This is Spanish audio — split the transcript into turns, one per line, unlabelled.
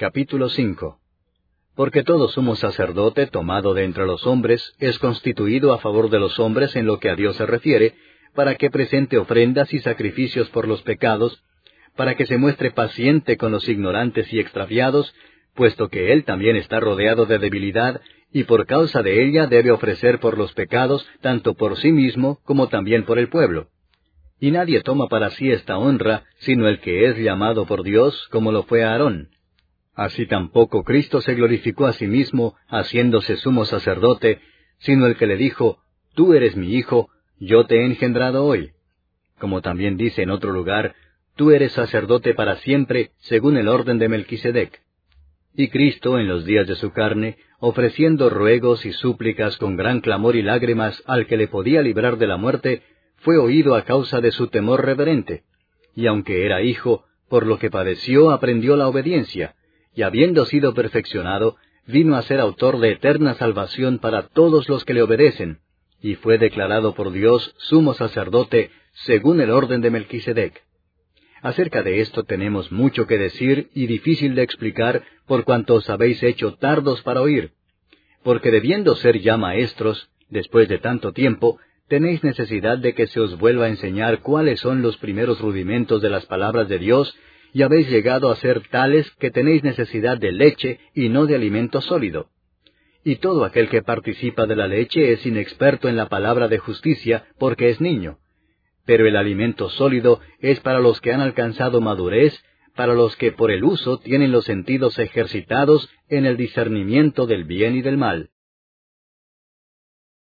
Capítulo 5. Porque todo sumo sacerdote tomado de entre los hombres es constituido a favor de los hombres en lo que a Dios se refiere, para que presente ofrendas y sacrificios por los pecados, para que se muestre paciente con los ignorantes y extraviados, puesto que él también está rodeado de debilidad, y por causa de ella debe ofrecer por los pecados, tanto por sí mismo como también por el pueblo. Y nadie toma para sí esta honra, sino el que es llamado por Dios, como lo fue Aarón. Así tampoco Cristo se glorificó a sí mismo, haciéndose sumo sacerdote, sino el que le dijo, Tú eres mi Hijo, yo te he engendrado hoy. Como también dice en otro lugar, Tú eres sacerdote para siempre, según el orden de Melquisedec. Y Cristo, en los días de su carne, ofreciendo ruegos y súplicas con gran clamor y lágrimas al que le podía librar de la muerte, fue oído a causa de su temor reverente. Y aunque era hijo, por lo que padeció aprendió la obediencia, y habiendo sido perfeccionado, vino a ser autor de eterna salvación para todos los que le obedecen, y fue declarado por Dios sumo sacerdote según el orden de Melquisedec. Acerca de esto tenemos mucho que decir y difícil de explicar, por cuanto os habéis hecho tardos para oír. Porque debiendo ser ya maestros, después de tanto tiempo, tenéis necesidad de que se os vuelva a enseñar cuáles son los primeros rudimentos de las palabras de Dios, y habéis llegado a ser tales que tenéis necesidad de leche y no de alimento sólido. Y todo aquel que participa de la leche es inexperto en la palabra de justicia, porque es niño. Pero el alimento sólido es para los que han alcanzado madurez, para los que por el uso tienen los sentidos ejercitados en el discernimiento del bien y del mal.